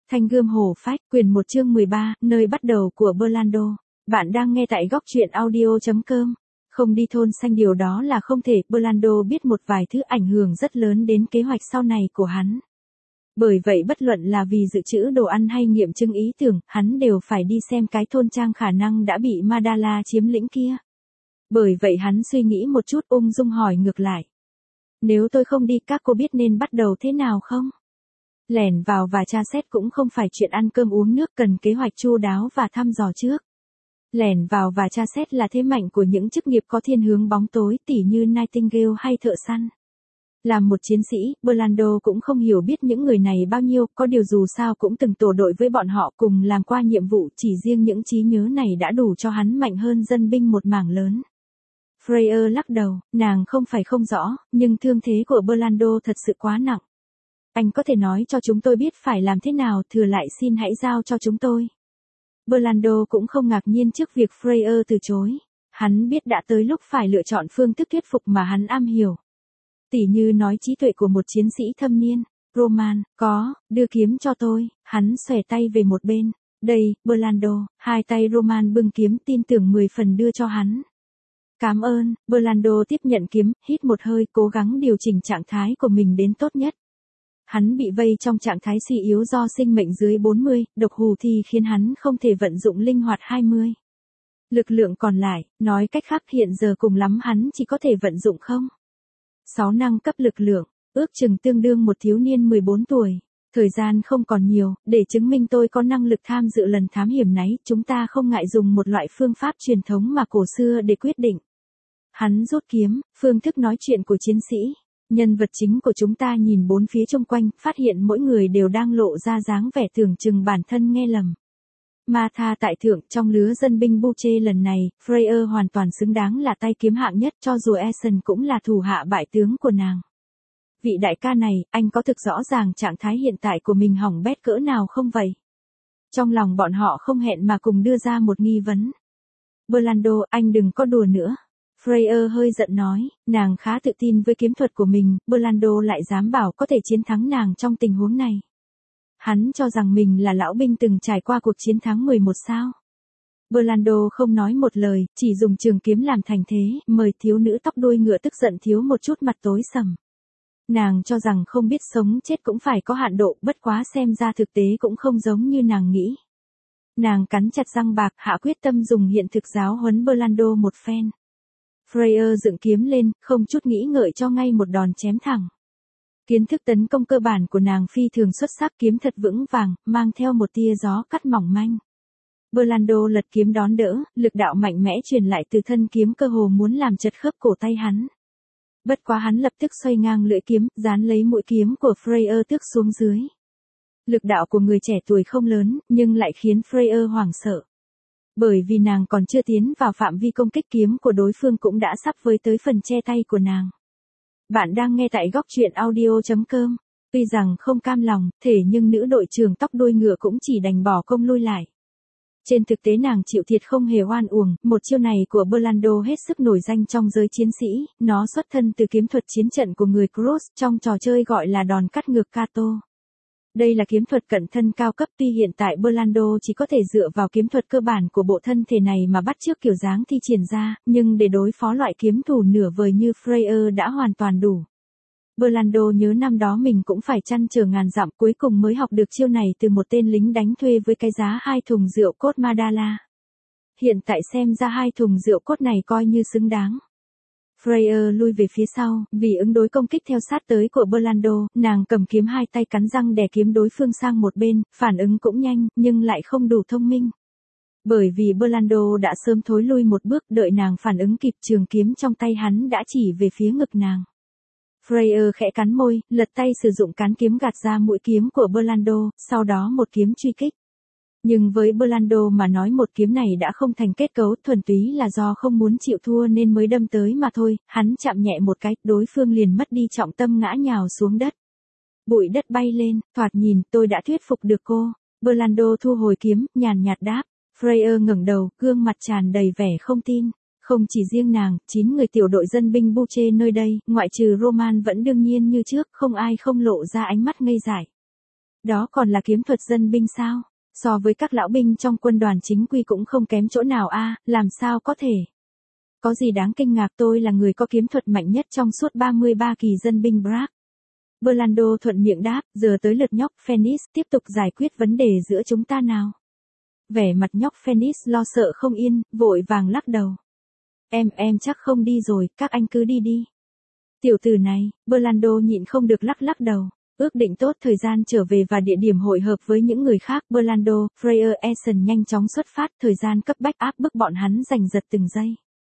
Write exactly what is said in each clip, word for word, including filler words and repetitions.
Thanh gươm hổ phách, quyền một chương mười ba, nơi bắt đầu của Burlando. Bạn đang nghe tại góc truyện audio.com. Không đi thôn xanh điều đó là không thể, Burlando biết một vài thứ ảnh hưởng rất lớn đến kế hoạch sau này của hắn. Bởi vậy bất luận là vì dự trữ đồ ăn hay nghiệm chứng ý tưởng, hắn đều phải đi xem cái thôn trang khả năng đã bị Madala chiếm lĩnh kia. Bởi vậy hắn suy nghĩ một chút ung dung hỏi ngược lại. Nếu tôi không đi các cô biết nên bắt đầu thế nào không? Lẻn vào và tra xét cũng không phải chuyện ăn cơm uống nước, cần kế hoạch chu đáo và thăm dò trước. Lẻn vào và tra xét là thế mạnh của những chức nghiệp có thiên hướng bóng tối, tỉ như Nightingale hay thợ săn. Làm một chiến sĩ, Burlando cũng không hiểu biết những người này bao nhiêu, có điều dù sao cũng từng tổ đội với bọn họ cùng làm qua nhiệm vụ, chỉ riêng những trí nhớ này đã đủ cho hắn mạnh hơn dân binh một mảng lớn. Freya lắc đầu, nàng không phải không rõ, nhưng thương thế của Burlando thật sự quá nặng. Anh có thể nói cho chúng tôi biết phải làm thế nào, thừa lại xin hãy giao cho chúng tôi. Burlando cũng không ngạc nhiên trước việc Freya từ chối. Hắn biết đã tới lúc phải lựa chọn phương thức thuyết phục mà hắn am hiểu. Tỉ như nói trí tuệ của một chiến sĩ thâm niên. Roman, có, đưa kiếm cho tôi. Hắn xòe tay về một bên. Đây, Burlando, hai tay Roman bưng kiếm tin tưởng mười phần đưa cho hắn. Cảm ơn, Burlando tiếp nhận kiếm, hít một hơi, cố gắng điều chỉnh trạng thái của mình đến tốt nhất. Hắn bị vây trong trạng thái suy yếu do sinh mệnh dưới bốn mươi, độc hù thì khiến hắn không thể vận dụng linh hoạt hai mươi. Lực lượng còn lại, nói cách khác hiện giờ cùng lắm hắn chỉ có thể vận dụng không. sáu năng cấp lực lượng, ước chừng tương đương một thiếu niên mười bốn tuổi. Thời gian không còn nhiều, để chứng minh tôi có năng lực tham dự lần thám hiểm này, chúng ta không ngại dùng một loại phương pháp truyền thống mà cổ xưa để quyết định. Hắn rút kiếm, phương thức nói chuyện của chiến sĩ. Nhân vật chính của chúng ta nhìn bốn phía xung quanh, phát hiện mỗi người đều đang lộ ra dáng vẻ tưởng chừng bản thân nghe lầm. Martha tại thượng, trong lứa dân binh Buche lần này, Freya hoàn toàn xứng đáng là tay kiếm hạng nhất, cho dù Aeson cũng là thủ hạ bại tướng của nàng. Vị đại ca này, anh có thực rõ ràng trạng thái hiện tại của mình hỏng bét cỡ nào không vậy? Trong lòng bọn họ không hẹn mà cùng đưa ra một nghi vấn. Burlando, anh đừng có đùa nữa. Freya hơi giận nói, nàng khá tự tin với kiếm thuật của mình, Burlando lại dám bảo có thể chiến thắng nàng trong tình huống này. Hắn cho rằng mình là lão binh từng trải qua cuộc chiến thắng mười một sao. Burlando không nói một lời, chỉ dùng trường kiếm làm thành thế, mời thiếu nữ tóc đuôi ngựa tức giận thiếu một chút mặt tối sầm. Nàng cho rằng không biết sống chết cũng phải có hạn độ, bất quá xem ra thực tế cũng không giống như nàng nghĩ. Nàng cắn chặt răng bạc, hạ quyết tâm dùng hiện thực giáo huấn Burlando một phen. Freya dựng kiếm lên, không chút nghĩ ngợi cho ngay một đòn chém thẳng. Kiến thức tấn công cơ bản của nàng phi thường xuất sắc, kiếm thật vững vàng, mang theo một tia gió cắt mỏng manh. Burlando lật kiếm đón đỡ, lực đạo mạnh mẽ truyền lại từ thân kiếm cơ hồ muốn làm chật khớp cổ tay hắn. Bất quá hắn lập tức xoay ngang lưỡi kiếm, dán lấy mũi kiếm của Freya tước xuống dưới. Lực đạo của người trẻ tuổi không lớn, nhưng lại khiến Freya hoảng sợ. Bởi vì nàng còn chưa tiến vào phạm vi công kích, kiếm của đối phương cũng đã sắp với tới phần che tay của nàng. Bạn đang nghe tại góc truyện audio.com. Tuy rằng không cam lòng, thể nhưng nữ đội trưởng tóc đuôi ngựa cũng chỉ đành bỏ công lui lại. Trên thực tế nàng chịu thiệt không hề oan uổng, một chiêu này của Burlando hết sức nổi danh trong giới chiến sĩ, nó xuất thân từ kiếm thuật chiến trận của người Cross trong trò chơi gọi là đòn cắt ngược Kato. Đây là kiếm thuật cận thân cao cấp, tuy hiện tại Burlando chỉ có thể dựa vào kiếm thuật cơ bản của bộ thân thể này mà bắt chước kiểu dáng thi triển ra, nhưng để đối phó loại kiếm thủ nửa vời như Freya đã hoàn toàn đủ. Burlando nhớ năm đó mình cũng phải chăn trở ngàn dặm, cuối cùng mới học được chiêu này từ một tên lính đánh thuê với cái giá hai thùng rượu cốt Madala. Hiện tại xem ra hai thùng rượu cốt này coi như xứng đáng. Freya lui về phía sau, vì ứng đối công kích theo sát tới của Burlando, nàng cầm kiếm hai tay cắn răng đè kiếm đối phương sang một bên, phản ứng cũng nhanh, nhưng lại không đủ thông minh. Bởi vì Burlando đã sớm thối lui một bước, đợi nàng phản ứng kịp, trường kiếm trong tay hắn đã chỉ về phía ngực nàng. Freya khẽ cắn môi, lật tay sử dụng cán kiếm gạt ra mũi kiếm của Burlando, sau đó một kiếm truy kích. Nhưng với Burlando mà nói một kiếm này đã không thành kết cấu, thuần túy là do không muốn chịu thua nên mới đâm tới mà thôi, hắn chạm nhẹ một cái, đối phương liền mất đi trọng tâm ngã nhào xuống đất. Bụi đất bay lên, thoạt nhìn, tôi đã thuyết phục được cô. Burlando thu hồi kiếm, nhàn nhạt đáp. Freya ngẩng đầu, gương mặt tràn đầy vẻ không tin. Không chỉ riêng nàng, chín người tiểu đội dân binh Buche nơi đây, ngoại trừ Roman vẫn đương nhiên như trước, không ai không lộ ra ánh mắt ngây dại. Đó còn là kiếm thuật dân binh sao? So với các lão binh trong quân đoàn chính quy cũng không kém chỗ nào a, làm sao có thể? Có gì đáng kinh ngạc, tôi là người có kiếm thuật mạnh nhất trong suốt ba mươi ba kỳ dân binh Bragg. Berlando thuận miệng đáp, giờ tới lượt nhóc Phoenix tiếp tục giải quyết vấn đề giữa chúng ta nào. Vẻ mặt nhóc Phoenix lo sợ không yên, vội vàng lắc đầu. Em, em chắc không đi rồi, các anh cứ đi đi. Tiểu tử này, Berlando nhịn không được lắc lắc đầu. Ước định tốt thời gian trở về và địa điểm hội hợp với những người khác, Berlando, Freyer Essen nhanh chóng xuất phát, thời gian cấp bách áp bức bọn hắn giành giật từng giây.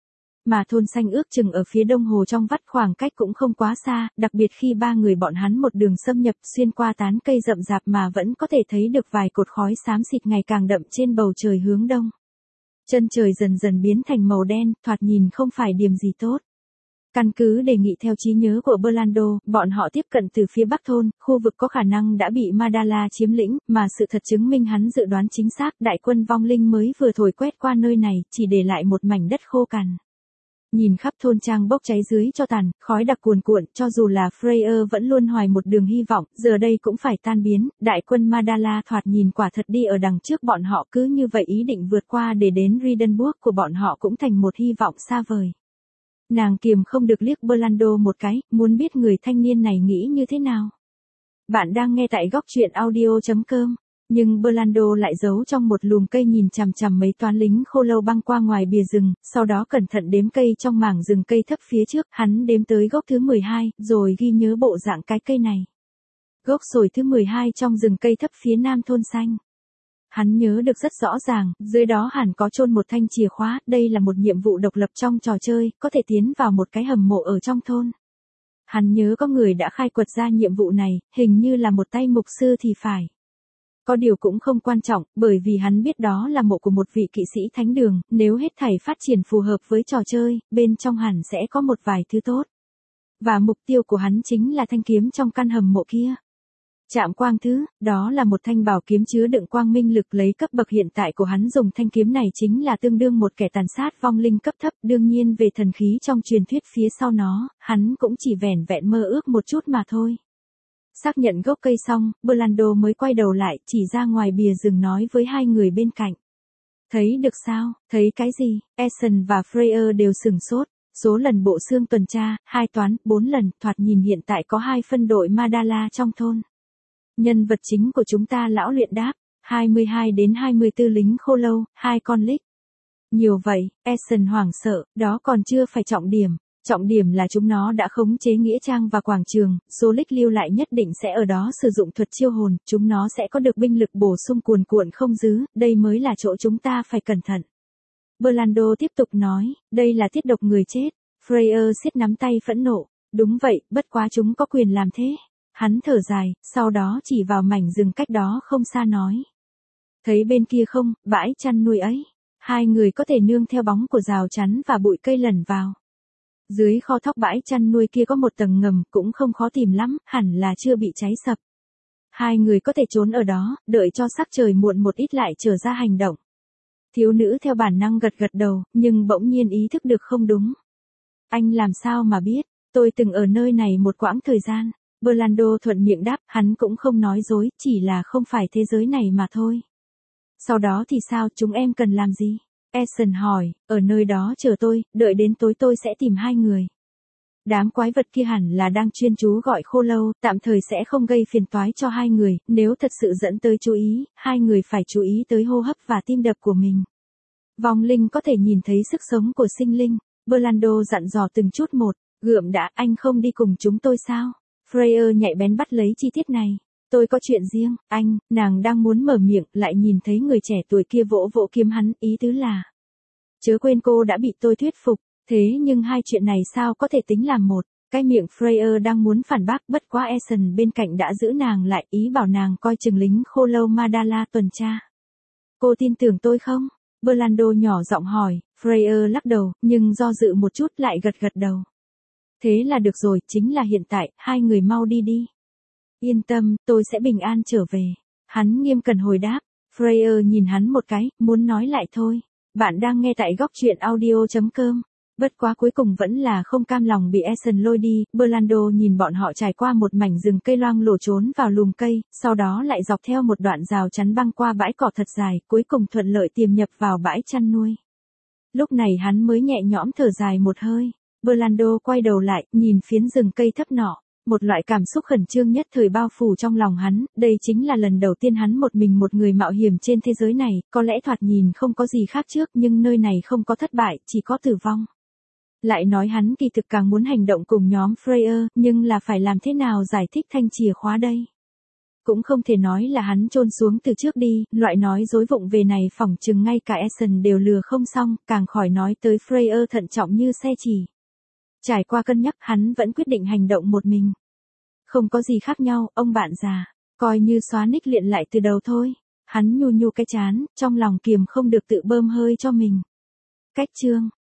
Mà thôn xanh ước chừng ở phía đông hồ trong vắt, khoảng cách cũng không quá xa, đặc biệt khi ba người bọn hắn một đường xâm nhập xuyên qua tán cây rậm rạp mà vẫn có thể thấy được vài cột khói xám xịt ngày càng đậm trên bầu trời hướng đông. Chân trời dần dần biến thành màu đen, thoạt nhìn không phải điểm gì tốt. Căn cứ đề nghị theo trí nhớ của Berlando, bọn họ tiếp cận từ phía bắc thôn, khu vực có khả năng đã bị Madala chiếm lĩnh, mà sự thật chứng minh hắn dự đoán chính xác, đại quân vong linh mới vừa thổi quét qua nơi này, chỉ để lại một mảnh đất khô cằn. Nhìn khắp thôn trang bốc cháy dưới cho tàn, khói đặc cuồn cuộn, cho dù là Freyer vẫn luôn hoài một đường hy vọng, giờ đây cũng phải tan biến, đại quân Madala thoạt nhìn quả thật đi ở đằng trước bọn họ, cứ như vậy ý định vượt qua để đến Riedenburg của bọn họ cũng thành một hy vọng xa vời. Nàng kiềm không được liếc Berlando một cái, muốn biết người thanh niên này nghĩ như thế nào. Bạn đang nghe tại góc truyện audio chấm com, nhưng Berlando lại giấu trong một lùm cây nhìn chằm chằm mấy toán lính khô lâu băng qua ngoài bìa rừng, sau đó cẩn thận đếm cây trong mảng rừng cây thấp phía trước, hắn đếm tới gốc thứ mười hai, rồi ghi nhớ bộ dạng cái cây này. Gốc sồi thứ mười hai trong rừng cây thấp phía nam thôn xanh. Hắn nhớ được rất rõ ràng, dưới đó hẳn có chôn một thanh chìa khóa, đây là một nhiệm vụ độc lập trong trò chơi, có thể tiến vào một cái hầm mộ ở trong thôn. Hắn nhớ có người đã khai quật ra nhiệm vụ này, hình như là một tay mục sư thì phải. Có điều cũng không quan trọng, bởi vì hắn biết đó là mộ của một vị kỵ sĩ thánh đường, nếu hết thảy phát triển phù hợp với trò chơi, bên trong hẳn sẽ có một vài thứ tốt. Và mục tiêu của hắn chính là thanh kiếm trong căn hầm mộ kia. Chạm quang thứ, đó là một thanh bảo kiếm chứa đựng quang minh lực, lấy cấp bậc hiện tại của hắn dùng thanh kiếm này chính là tương đương một kẻ tàn sát vong linh cấp thấp, đương nhiên về thần khí trong truyền thuyết phía sau nó, hắn cũng chỉ vẻn vẹn mơ ước một chút mà thôi. Xác nhận gốc cây xong, Berlando mới quay đầu lại, chỉ ra ngoài bìa rừng nói với hai người bên cạnh. Thấy được sao, thấy cái gì? Essen và Freyer đều sửng sốt. Số lần bộ xương tuần tra, hai toán, bốn lần, thoạt nhìn hiện tại có hai phân đội Madala trong thôn. Nhân vật chính của chúng ta lão luyện đáp, hai mươi hai đến hai mươi tư lính khô lâu, hai con lích. Nhiều vậy, Essen hoảng sợ, đó còn chưa phải trọng điểm. Trọng điểm là chúng nó đã khống chế nghĩa trang và quảng trường, số lích lưu lại nhất định sẽ ở đó sử dụng thuật chiêu hồn, chúng nó sẽ có được binh lực bổ sung cuồn cuộn không dứ, đây mới là chỗ chúng ta phải cẩn thận. Berlando tiếp tục nói, đây là tiết độc người chết. Freyer siết nắm tay phẫn nộ, đúng vậy, bất quá chúng có quyền làm thế. Hắn thở dài, sau đó chỉ vào mảnh rừng cách đó không xa nói. Thấy bên kia không, bãi chăn nuôi ấy. Hai người có thể nương theo bóng của rào chắn và bụi cây lẩn vào. Dưới kho thóc bãi chăn nuôi kia có một tầng ngầm, cũng không khó tìm lắm, hẳn là chưa bị cháy sập. Hai người có thể trốn ở đó, đợi cho sắc trời muộn một ít lại trở ra hành động. Thiếu nữ theo bản năng gật gật đầu, nhưng bỗng nhiên ý thức được không đúng. Anh làm sao mà biết, tôi từng ở nơi này một quãng thời gian. Berlando thuận miệng đáp, hắn cũng không nói dối, chỉ là không phải thế giới này mà thôi. Sau đó thì sao, chúng em cần làm gì? Essen hỏi, ở nơi đó chờ tôi, đợi đến tối tôi sẽ tìm hai người. Đám quái vật kia hẳn là đang chuyên chú gọi khô lâu, tạm thời sẽ không gây phiền toái cho hai người, nếu thật sự dẫn tới chú ý, hai người phải chú ý tới hô hấp và tim đập của mình. Vong linh có thể nhìn thấy sức sống của sinh linh, Berlando dặn dò từng chút một, gượm đã, anh không đi cùng chúng tôi sao? Freyer nhạy bén bắt lấy chi tiết này. Tôi có chuyện riêng, anh, nàng đang muốn mở miệng, lại nhìn thấy người trẻ tuổi kia vỗ vỗ kiếm hắn, ý tứ là. Chớ quên cô đã bị tôi thuyết phục, thế nhưng hai chuyện này sao có thể tính làm một, cái miệng Freyer đang muốn phản bác, bất quá Essen bên cạnh đã giữ nàng lại, ý bảo nàng coi chừng lính khô lâu Madala tuần tra. Cô tin tưởng tôi không? Berlando nhỏ giọng hỏi, Freyer lắc đầu, nhưng do dự một chút lại gật gật đầu. Thế là được rồi, chính là hiện tại, hai người mau đi đi. Yên tâm, tôi sẽ bình an trở về. Hắn nghiêm cẩn hồi đáp. Freyer nhìn hắn một cái, muốn nói lại thôi. Bạn đang nghe tại góc truyện audio chấm com. Bất quá cuối cùng vẫn là không cam lòng bị Eason lôi đi, Burlando nhìn bọn họ trải qua một mảnh rừng cây loang lổ trốn vào lùm cây, sau đó lại dọc theo một đoạn rào chắn băng qua bãi cỏ thật dài, cuối cùng thuận lợi tiềm nhập vào bãi chăn nuôi. Lúc này hắn mới nhẹ nhõm thở dài một hơi. Burlando quay đầu lại, nhìn phiến rừng cây thấp nọ. Một loại cảm xúc khẩn trương nhất thời bao phủ trong lòng hắn, đây chính là lần đầu tiên hắn một mình một người mạo hiểm trên thế giới này, có lẽ thoạt nhìn không có gì khác trước nhưng nơi này không có thất bại, chỉ có tử vong. Lại nói hắn kỳ thực càng muốn hành động cùng nhóm Freya, nhưng là phải làm thế nào giải thích thanh chìa khóa đây? Cũng không thể nói là hắn chôn xuống từ trước đi, loại nói dối vụng về này phỏng chừng ngay cả Eason đều lừa không xong, càng khỏi nói tới Freya thận trọng như xe chỉ. Trải qua cân nhắc hắn vẫn quyết định hành động một mình. Không có gì khác nhau, ông bạn già, coi như xóa nick luyện lại từ đầu thôi. Hắn nhu nhu cái chán, trong lòng kiềm không được tự bơm hơi cho mình. Cách chương